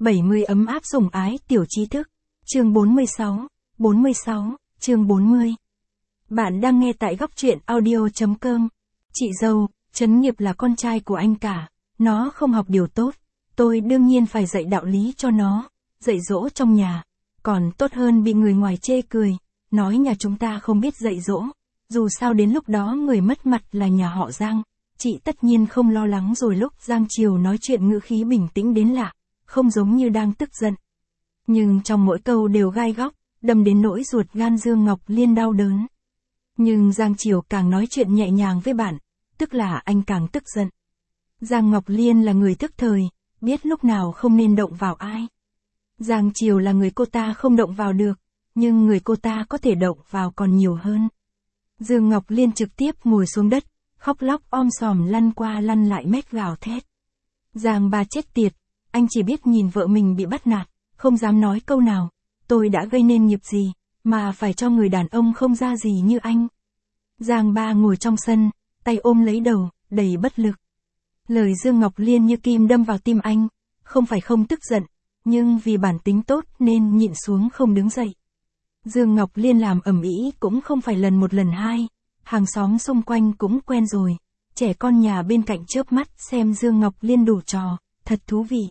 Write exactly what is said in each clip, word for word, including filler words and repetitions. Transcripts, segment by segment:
bảy mươi ấm áp sủng ái tiểu trí thức. Chương bốn mươi sáu, bốn mươi sáu, chương bốn mươi. Bạn đang nghe tại góc truyện audio chấm com. Chị dâu, Trấn Nghiệp là con trai của anh cả, nó không học điều tốt, tôi đương nhiên phải dạy đạo lý cho nó, dạy dỗ trong nhà, còn tốt hơn bị người ngoài chê cười, nói nhà chúng ta không biết dạy dỗ, dù sao đến lúc đó người mất mặt là nhà họ Giang, chị tất nhiên không lo lắng. Rồi lúc Giang Triều nói chuyện ngữ khí bình tĩnh đến lạ, không giống như đang tức giận. Nhưng trong mỗi câu đều gai góc, đâm đến nỗi ruột gan Dương Ngọc Liên đau đớn. Nhưng Giang Triều càng nói chuyện nhẹ nhàng với bạn, tức là anh càng tức giận. Giang Ngọc Liên là người thức thời, biết lúc nào không nên động vào ai. Giang Triều là người cô ta không động vào được, nhưng người cô ta có thể động vào còn nhiều hơn. Dương Ngọc Liên trực tiếp ngồi xuống đất, khóc lóc om sòm lăn qua lăn lại mét gào thét. Giang ba chết tiệt, anh chỉ biết nhìn vợ mình bị bắt nạt, không dám nói câu nào, tôi đã gây nên nghiệp gì, mà phải cho người đàn ông không ra gì như anh. Giang ba ngồi trong sân, tay ôm lấy đầu, đầy bất lực. Lời Dương Ngọc Liên như kim đâm vào tim anh, không phải không tức giận, nhưng vì bản tính tốt nên nhịn xuống không đứng dậy. Dương Ngọc Liên làm ầm ĩ cũng không phải lần một lần hai, hàng xóm xung quanh cũng quen rồi, trẻ con nhà bên cạnh chớp mắt xem Dương Ngọc Liên đủ trò, thật thú vị.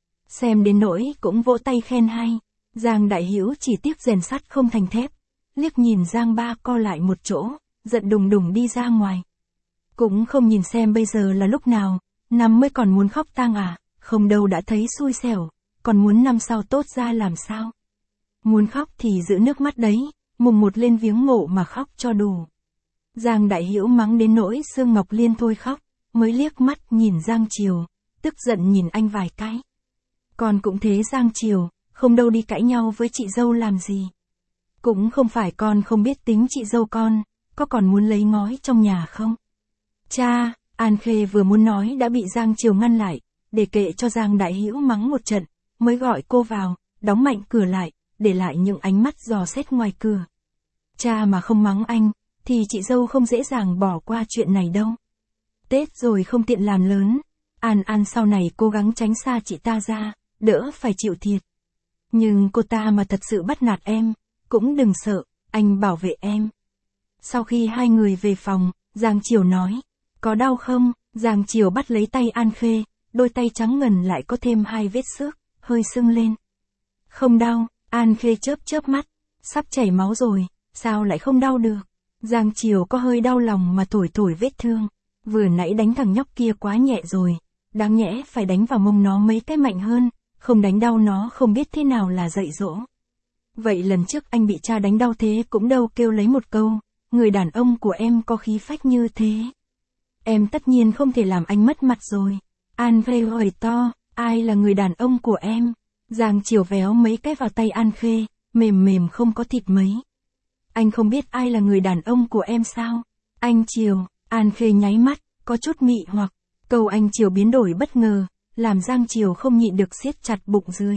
Xem đến nỗi cũng vỗ tay khen hay. Giang Đại Hữu chỉ tiếc rèn sắt không thành thép, liếc nhìn Giang ba co lại một chỗ, giận đùng đùng đi ra ngoài. Cũng không nhìn xem bây giờ là lúc nào, năm mới còn muốn khóc tang à, không đâu đã thấy xui xẻo, còn muốn năm sau tốt ra làm sao. Muốn khóc thì giữ nước mắt đấy, mùng một lên viếng mộ mà khóc cho đủ. Giang Đại Hữu mắng đến nỗi Dương Ngọc Liên thôi khóc, mới liếc mắt nhìn Giang Triều, tức giận nhìn anh vài cái. Con cũng thế Giang Triều, không đâu đi cãi nhau với chị dâu làm gì. Cũng không phải con không biết tính chị dâu con, có còn muốn lấy ngói trong nhà không? Cha, An Khê vừa muốn nói đã bị Giang Triều ngăn lại, để kệ cho Giang Đại Hữu mắng một trận, mới gọi cô vào, đóng mạnh cửa lại, để lại những ánh mắt dò xét ngoài cửa. Cha mà không mắng anh, thì chị dâu không dễ dàng bỏ qua chuyện này đâu. Tết rồi không tiện làm lớn, An An sau này cố gắng tránh xa chị ta ra, đỡ phải chịu thiệt. Nhưng cô ta mà thật sự bắt nạt em, cũng đừng sợ, anh bảo vệ em. Sau khi hai người về phòng, Giang Triều nói, có đau không? Giang Triều bắt lấy tay An Khê, đôi tay trắng ngần lại có thêm hai vết xước, hơi sưng lên. Không đau, An Khê chớp chớp mắt, sắp chảy máu rồi, sao lại không đau được? Giang Triều có hơi đau lòng mà thổi thổi vết thương, vừa nãy đánh thằng nhóc kia quá nhẹ rồi, đáng nhẽ phải đánh vào mông nó mấy cái mạnh hơn, không đánh đau nó không biết thế nào là dạy dỗ. Vậy lần trước anh bị cha đánh đau thế cũng đâu kêu lấy một câu, người đàn ông của em có khí phách như thế. Em tất nhiên không thể làm anh mất mặt rồi. An Khê hỏi to, ai là người đàn ông của em? Giang Triều véo mấy cái vào tay An Khê, mềm mềm không có thịt mấy. Anh không biết ai là người đàn ông của em sao? Anh Triều, An Khê nháy mắt, có chút mị hoặc, câu anh Triều biến đổi bất ngờ, làm Giang Triều không nhịn được siết chặt bụng dưới.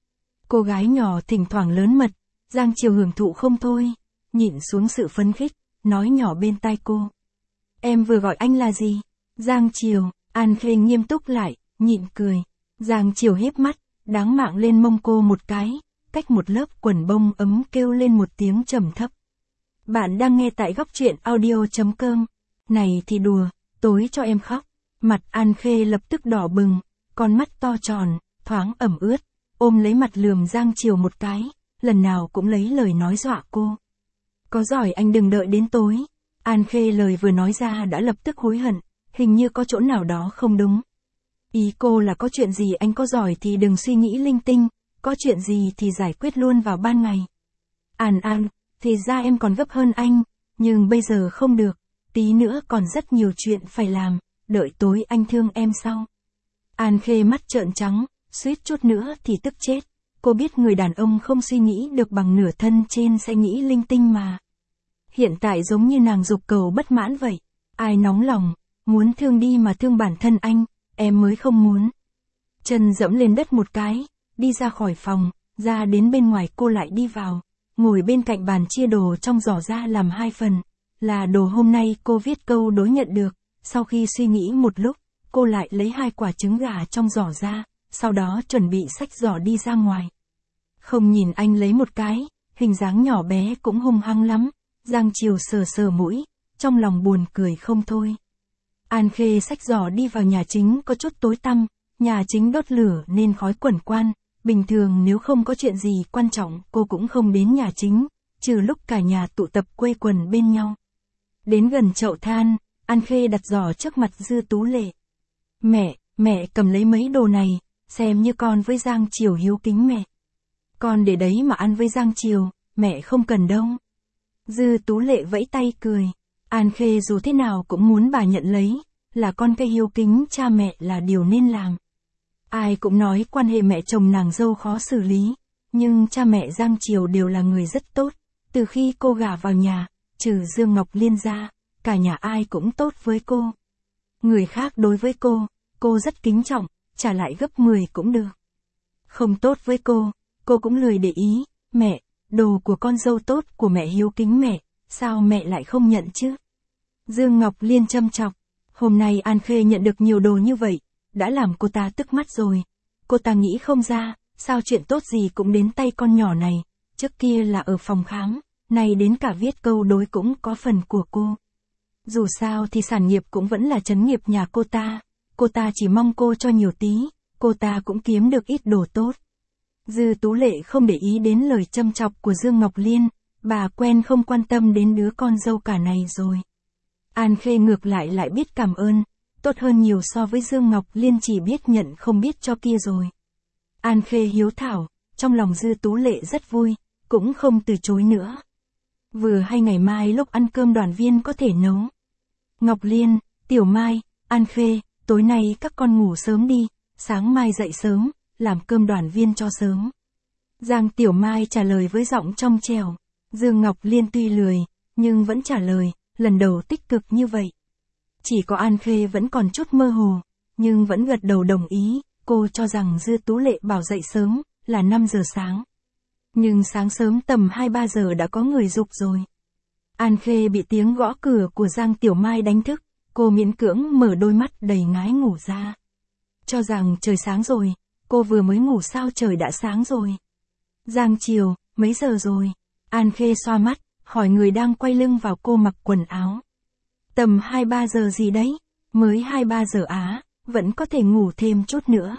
Cô gái nhỏ thỉnh thoảng lớn mật, Giang Triều hưởng thụ không thôi, nhịn xuống sự phấn khích, nói nhỏ bên tai cô. Em vừa gọi anh là gì? Giang Triều, An Khê nghiêm túc lại, nhịn cười. Giang Triều hiếp mắt, đáng mạng lên mông cô một cái, cách một lớp quần bông ấm kêu lên một tiếng trầm thấp. Bạn đang nghe tại góc truyện audio chấm com. Này thì đùa, tối cho em khóc. Mặt An Khê lập tức đỏ bừng, con mắt to tròn, thoáng ẩm ướt, ôm lấy mặt lườm Giang Triều một cái, lần nào cũng lấy lời nói dọa cô. Có giỏi anh đừng đợi đến tối. An Khê lời vừa nói ra đã lập tức hối hận, hình như có chỗ nào đó không đúng. Ý cô là có chuyện gì anh có giỏi thì đừng suy nghĩ linh tinh, có chuyện gì thì giải quyết luôn vào ban ngày. An An, thì ra em còn gấp hơn anh, nhưng bây giờ không được, tí nữa còn rất nhiều chuyện phải làm, đợi tối anh thương em sau. An Khê mắt trợn trắng, suýt chút nữa thì tức chết, cô biết người đàn ông không suy nghĩ được bằng nửa thân trên sẽ nghĩ linh tinh mà. Hiện tại giống như nàng dục cầu bất mãn vậy, ai nóng lòng, muốn thương đi mà thương bản thân anh, em mới không muốn. Chân dẫm lên đất một cái, đi ra khỏi phòng, ra đến bên ngoài cô lại đi vào, ngồi bên cạnh bàn chia đồ trong giỏ ra làm hai phần, là đồ hôm nay cô viết câu đối nhận được, sau khi suy nghĩ một lúc, cô lại lấy hai quả trứng gà trong giỏ ra, sau đó chuẩn bị xách giỏ đi ra ngoài. Không nhìn anh lấy một cái, hình dáng nhỏ bé cũng hung hăng lắm, Giang Triều sờ sờ mũi, trong lòng buồn cười không thôi. An Khê xách giỏ đi vào nhà chính có chút tối tăm, nhà chính đốt lửa nên khói quẩn quăn, bình thường nếu không có chuyện gì quan trọng cô cũng không đến nhà chính, trừ lúc cả nhà tụ tập quây quần bên nhau. Đến gần chậu than, An Khê đặt giỏ trước mặt Dư Tú Lệ. Mẹ, mẹ cầm lấy mấy đồ này, xem như con với Giang Triều hiếu kính mẹ. Con để đấy mà ăn với Giang Triều, mẹ không cần đâu. Dư Tú Lệ vẫy tay cười. An Khê dù thế nào cũng muốn bà nhận lấy, là con cái hiếu kính cha mẹ là điều nên làm. Ai cũng nói quan hệ mẹ chồng nàng dâu khó xử lý, nhưng cha mẹ Giang Triều đều là người rất tốt. Từ khi cô gả vào nhà, trừ Dương Ngọc Liên ra, cả nhà ai cũng tốt với cô. Người khác đối với cô, cô rất kính trọng, trả lại gấp mười cũng được. Không tốt với cô, cô cũng lười để ý. Mẹ, đồ của con dâu tốt của mẹ hiếu kính mẹ, sao mẹ lại không nhận chứ? Dương Ngọc Liên châm chọc. Hôm nay An Khê nhận được nhiều đồ như vậy, đã làm cô ta tức mắt rồi. Cô ta nghĩ không ra, sao chuyện tốt gì cũng đến tay con nhỏ này, trước kia là ở phòng khám, nay đến cả viết câu đối cũng có phần của cô. Dù sao thì sản nghiệp cũng vẫn là trấn nghiệp nhà cô ta, cô ta chỉ mong cô cho nhiều tí, cô ta cũng kiếm được ít đồ tốt. Dư Tú Lệ không để ý đến lời châm chọc của Dương Ngọc Liên, bà quen không quan tâm đến đứa con dâu cả này rồi. An Khê ngược lại lại biết cảm ơn, tốt hơn nhiều so với Dương Ngọc Liên chỉ biết nhận không biết cho kia rồi. An Khê hiếu thảo, trong lòng Dư Tú Lệ rất vui, cũng không từ chối nữa. Vừa hay ngày mai lúc ăn cơm đoàn viên có thể nấu. Ngọc Liên, Tiểu Mai, An Khê, tối nay các con ngủ sớm đi, sáng mai dậy sớm, làm cơm đoàn viên cho sớm. Giang Tiểu Mai trả lời với giọng trong trẻo. Dương Ngọc Liên tuy lười, nhưng vẫn trả lời, lần đầu tích cực như vậy. Chỉ có An Khê vẫn còn chút mơ hồ, nhưng vẫn gật đầu đồng ý, cô cho rằng Dư Tú Lệ bảo dậy sớm, là năm giờ sáng. Nhưng sáng sớm tầm hai ba giờ đã có người giục rồi. An Khê bị tiếng gõ cửa của Giang Tiểu Mai đánh thức, cô miễn cưỡng mở đôi mắt đầy ngái ngủ ra. Cho rằng trời sáng rồi, cô vừa mới ngủ sao trời đã sáng rồi. Giang Triều, mấy giờ rồi? An Khê xoa mắt, hỏi người đang quay lưng vào cô mặc quần áo. Tầm hai ba giờ gì đấy? Mới hai ba giờ á, vẫn có thể ngủ thêm chút nữa.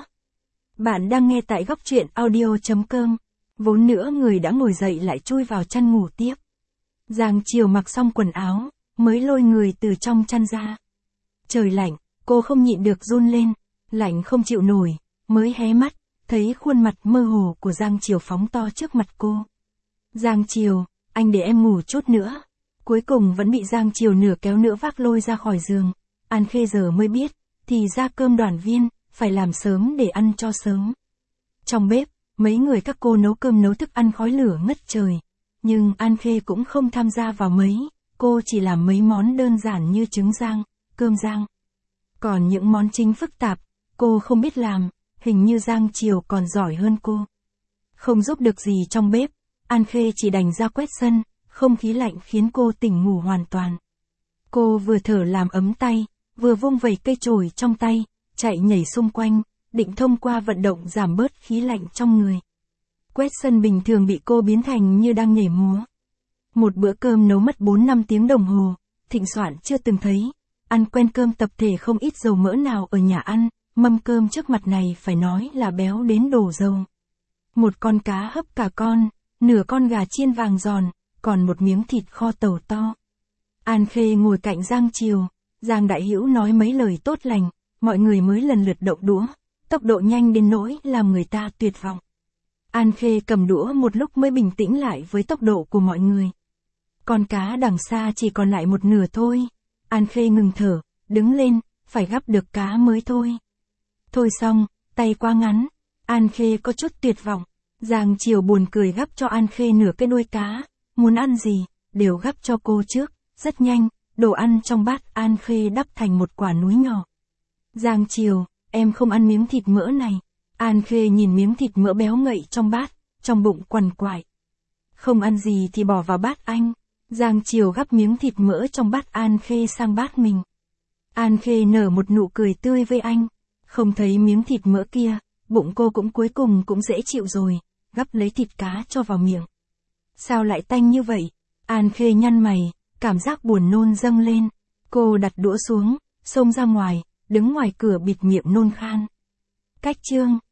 Bạn đang nghe tại góc truyện audio chấm com. Vốn nữa người đã ngồi dậy lại chui vào chăn ngủ tiếp. Giang Triều mặc xong quần áo, mới lôi người từ trong chăn ra. Trời lạnh, cô không nhịn được run lên, lạnh không chịu nổi, mới hé mắt, thấy khuôn mặt mơ hồ của Giang Triều phóng to trước mặt cô. Giang Triều, anh để em ngủ chút nữa. Cuối cùng vẫn bị Giang Triều nửa kéo nửa vác lôi ra khỏi giường. An Khê giờ mới biết, thì ra cơm đoàn viên, phải làm sớm để ăn cho sớm. Trong bếp, mấy người các cô nấu cơm nấu thức ăn khói lửa ngất trời. Nhưng An Khê cũng không tham gia vào mấy, cô chỉ làm mấy món đơn giản như trứng rang, cơm rang. Còn những món chính phức tạp, cô không biết làm, hình như Giang Triều còn giỏi hơn cô. Không giúp được gì trong bếp, An Khê chỉ đành ra quét sân, không khí lạnh khiến cô tỉnh ngủ hoàn toàn. Cô vừa thở làm ấm tay, vừa vung vẩy cây chổi trong tay, chạy nhảy xung quanh, định thông qua vận động giảm bớt khí lạnh trong người. Quét sân bình thường bị cô biến thành như đang nhảy múa. Một bữa cơm nấu mất bốn năm tiếng đồng hồ, thịnh soạn chưa từng thấy. Ăn quen cơm tập thể không ít dầu mỡ nào ở nhà ăn, mâm cơm trước mặt này phải nói là béo đến đổ dầu. Một con cá hấp cả con, nửa con gà chiên vàng giòn, còn một miếng thịt kho tàu to. An Khê ngồi cạnh Giang Triều, Giang Đại Hữu nói mấy lời tốt lành, mọi người mới lần lượt động đũa, tốc độ nhanh đến nỗi làm người ta tuyệt vọng. An Khê cầm đũa một lúc mới bình tĩnh lại với tốc độ của mọi người. Con cá đằng xa chỉ còn lại một nửa thôi. An Khê ngừng thở, đứng lên, phải gắp được cá mới thôi. Thôi xong, tay quá ngắn. An Khê có chút tuyệt vọng. Giang Triều buồn cười gắp cho An Khê nửa cái đuôi cá. Muốn ăn gì, đều gắp cho cô trước. Rất nhanh, đồ ăn trong bát An Khê đắp thành một quả núi nhỏ. Giang Triều, em không ăn miếng thịt mỡ này. An Khê nhìn miếng thịt mỡ béo ngậy trong bát, trong bụng quằn quại. Không ăn gì thì bỏ vào bát anh. Giang Triều gắp miếng thịt mỡ trong bát An Khê sang bát mình. An Khê nở một nụ cười tươi với anh. Không thấy miếng thịt mỡ kia, bụng cô cũng cuối cùng cũng dễ chịu rồi, gắp lấy thịt cá cho vào miệng. Sao lại tanh như vậy? An Khê nhăn mày, cảm giác buồn nôn dâng lên. Cô đặt đũa xuống, xông ra ngoài, đứng ngoài cửa bịt miệng nôn khan. Cách chương